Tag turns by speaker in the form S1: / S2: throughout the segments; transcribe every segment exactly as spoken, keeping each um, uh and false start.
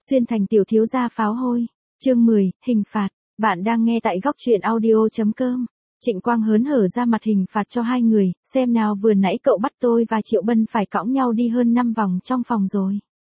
S1: Xuyên thành tiểu thiếu gia pháo hôi. Chương mười, hình phạt. Bạn đang nghe tại góc truyện audio.com. Trịnh Quang hớn hở ra mặt hình phạt cho hai người, xem nào vừa nãy cậu bắt tôi và Triệu Bân phải cõng nhau đi hơn năm vòng trong phòng rồi.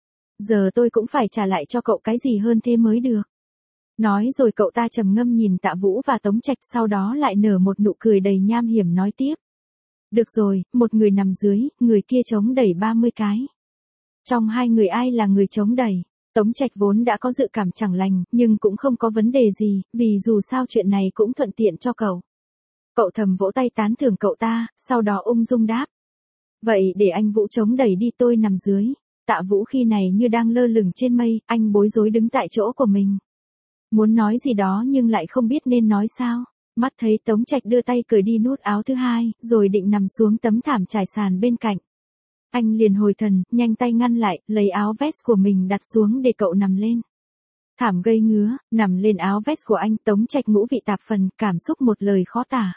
S1: Giờ tôi cũng phải trả lại cho cậu cái gì hơn thế mới được. Nói rồi cậu ta trầm ngâm nhìn Tạ Vũ và Tống Trạch, sau đó lại nở một nụ cười đầy nham hiểm nói tiếp. Được rồi, một người nằm dưới, người kia chống đẩy ba mươi cái. Trong hai người ai là người chống đẩy? Tống Trạch vốn đã có dự cảm chẳng lành, nhưng cũng không có vấn đề gì, vì dù sao chuyện này cũng thuận tiện cho cậu. Cậu thầm vỗ tay tán thưởng cậu ta, sau đó ung dung đáp. Vậy để anh Vũ chống đẩy đi, tôi nằm dưới. Tạ Vũ khi này như đang lơ lửng trên mây, anh bối rối đứng tại chỗ của mình. Muốn nói gì đó nhưng lại không biết nên nói sao. Mắt thấy Tống Trạch đưa tay cởi đi nút áo thứ hai, rồi định nằm xuống tấm thảm trải sàn bên cạnh. Anh liền hồi thần, nhanh tay ngăn lại, lấy áo vest của mình đặt xuống để cậu nằm lên. Thảm gây ngứa, nằm lên áo vest của anh, Tống Trạch ngũ vị tạp phần, cảm xúc một lời khó tả.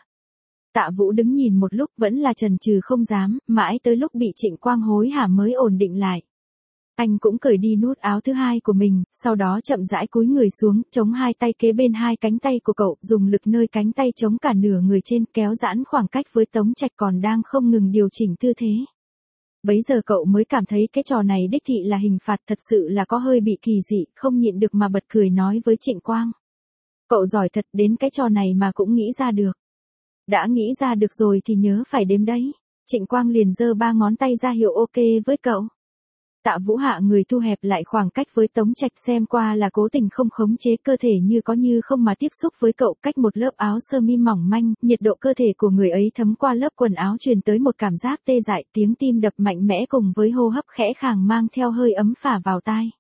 S1: Tạ Vũ đứng nhìn một lúc vẫn là chần chừ không dám, mãi tới lúc bị Trịnh Quang hối hả mới ổn định lại. Anh cũng cởi đi nút áo thứ hai của mình, sau đó chậm rãi cúi người xuống, chống hai tay kế bên hai cánh tay của cậu, dùng lực nơi cánh tay chống cả nửa người trên, kéo giãn khoảng cách với Tống Trạch còn đang không ngừng điều chỉnh tư thế. Bấy giờ cậu mới cảm thấy cái trò này đích thị là hình phạt, thật sự là có hơi bị kỳ dị, không nhịn được mà bật cười nói với Trịnh Quang. Cậu giỏi thật, đến cái trò này mà cũng nghĩ ra được. Đã nghĩ ra được rồi thì nhớ phải đếm đấy. Trịnh Quang liền giơ ba ngón tay ra hiệu ok với cậu. Tạ Vũ hạ người thu hẹp lại khoảng cách với Tống Trạch, xem qua là cố tình không khống chế cơ thể như có như không mà tiếp xúc với cậu, cách một lớp áo sơ mi mỏng manh, nhiệt độ cơ thể của người ấy thấm qua lớp quần áo truyền tới một cảm giác tê dại, tiếng tim đập mạnh mẽ cùng với hô hấp khẽ khàng mang theo hơi ấm phả vào tai.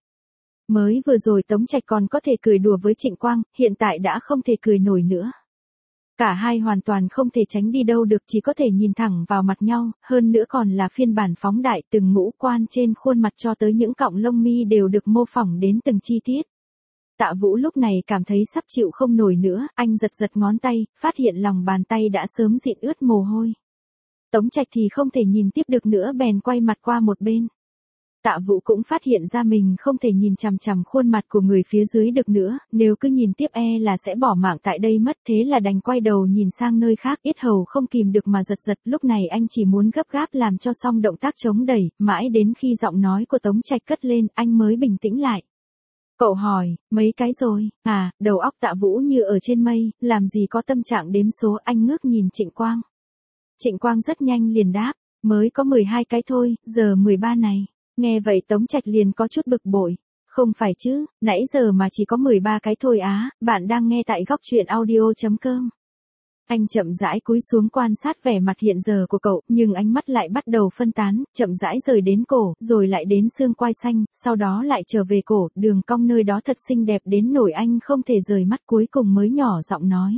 S1: Mới vừa rồi Tống Trạch còn có thể cười đùa với Trịnh Quang, hiện tại đã không thể cười nổi nữa. Cả hai hoàn toàn không thể tránh đi đâu được, chỉ có thể nhìn thẳng vào mặt nhau, hơn nữa còn là phiên bản phóng đại, từng ngũ quan trên khuôn mặt cho tới những cọng lông mi đều được mô phỏng đến từng chi tiết. Tạ Vũ lúc này cảm thấy sắp chịu không nổi nữa, anh giật giật ngón tay, phát hiện lòng bàn tay đã sớm dịn ướt mồ hôi. Tống Trạch thì không thể nhìn tiếp được nữa, bèn quay mặt qua một bên. Tạ Vũ cũng phát hiện ra mình không thể nhìn chằm chằm khuôn mặt của người phía dưới được nữa, nếu cứ nhìn tiếp e là sẽ bỏ mạng tại đây mất, thế là đành quay đầu nhìn sang nơi khác, yết hầu không kìm được mà giật giật, lúc này anh chỉ muốn gấp gáp làm cho xong động tác chống đẩy, mãi đến khi giọng nói của Tống Trạch cất lên, anh mới bình tĩnh lại. Cậu hỏi, mấy cái rồi? À, đầu óc Tạ Vũ như ở trên mây, làm gì có tâm trạng đếm số, anh ngước nhìn Trịnh Quang. Trịnh Quang rất nhanh liền đáp, mới có mười hai cái thôi, giờ mười ba này. Nghe vậy Tống Trạch liền có chút bực bội. Không phải chứ, nãy giờ mà chỉ có mười ba cái thôi á, bạn đang nghe tại góc truyện audio.com. Anh chậm rãi cúi xuống quan sát vẻ mặt hiện giờ của cậu, nhưng ánh mắt lại bắt đầu phân tán, chậm rãi rời đến cổ, rồi lại đến xương quai xanh, sau đó lại trở về cổ, đường cong nơi đó thật xinh đẹp đến nỗi anh không thể rời mắt, cuối cùng mới nhỏ giọng nói.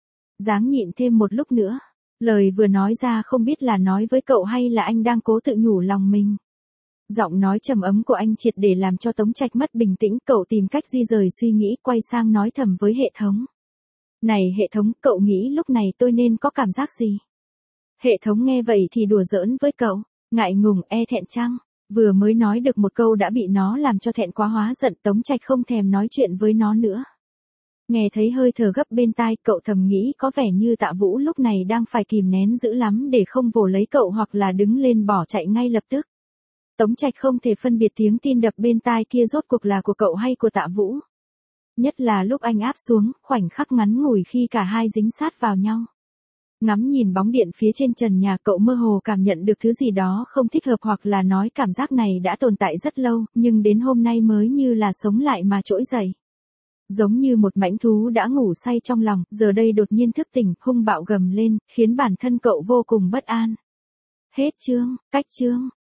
S1: Ráng nhịn thêm một lúc nữa. Lời vừa nói ra không biết là nói với cậu hay là anh đang cố tự nhủ lòng mình. Giọng nói trầm ấm của anh triệt để làm cho Tống Trạch mất bình tĩnh, cậu tìm cách di rời suy nghĩ, quay sang nói thầm với hệ thống. Này hệ thống, cậu nghĩ lúc này tôi nên có cảm giác gì? Hệ thống nghe vậy thì đùa giỡn với cậu, ngại ngùng e thẹn chăng? Vừa mới nói được một câu đã bị nó làm cho thẹn quá hóa giận, Tống Trạch không thèm nói chuyện với nó nữa. Nghe thấy hơi thở gấp bên tai, cậu thầm nghĩ có vẻ như Tạ Vũ lúc này đang phải kìm nén dữ lắm để không vồ lấy cậu hoặc là đứng lên bỏ chạy ngay lập tức. Tống Trạch không thể phân biệt tiếng tim đập bên tai kia rốt cuộc là của cậu hay của Tạ Vũ. Nhất là lúc anh áp xuống, khoảnh khắc ngắn ngủi khi cả hai dính sát vào nhau. Ngắm nhìn bóng điện phía trên trần nhà, cậu mơ hồ cảm nhận được thứ gì đó không thích hợp, hoặc là nói cảm giác này đã tồn tại rất lâu, nhưng đến hôm nay mới như là sống lại mà trỗi dậy. Giống như một mãnh thú đã ngủ say trong lòng, giờ đây đột nhiên thức tỉnh, hung bạo gầm lên, khiến bản thân cậu vô cùng bất an. Hết chương, cách chương.